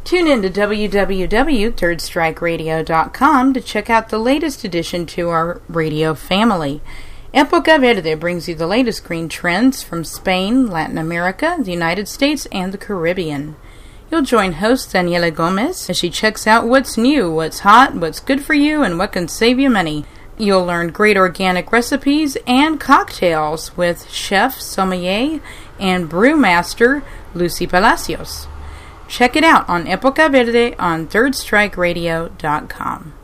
Tune in to www.thirdstrikeradio.com to check out the latest addition to our radio family. Época Verde brings you the latest green trends from Spain, Latin America, the United States, and the Caribbean. You'll join host Daniela Gomez as she checks out what's new, what's hot, what's good for you, and what can save you money. You'll learn great organic recipes and cocktails with chef, sommelier, and brewmaster Lucy Palacios. Check it out on Época Verde on thirdstrikeradio.com.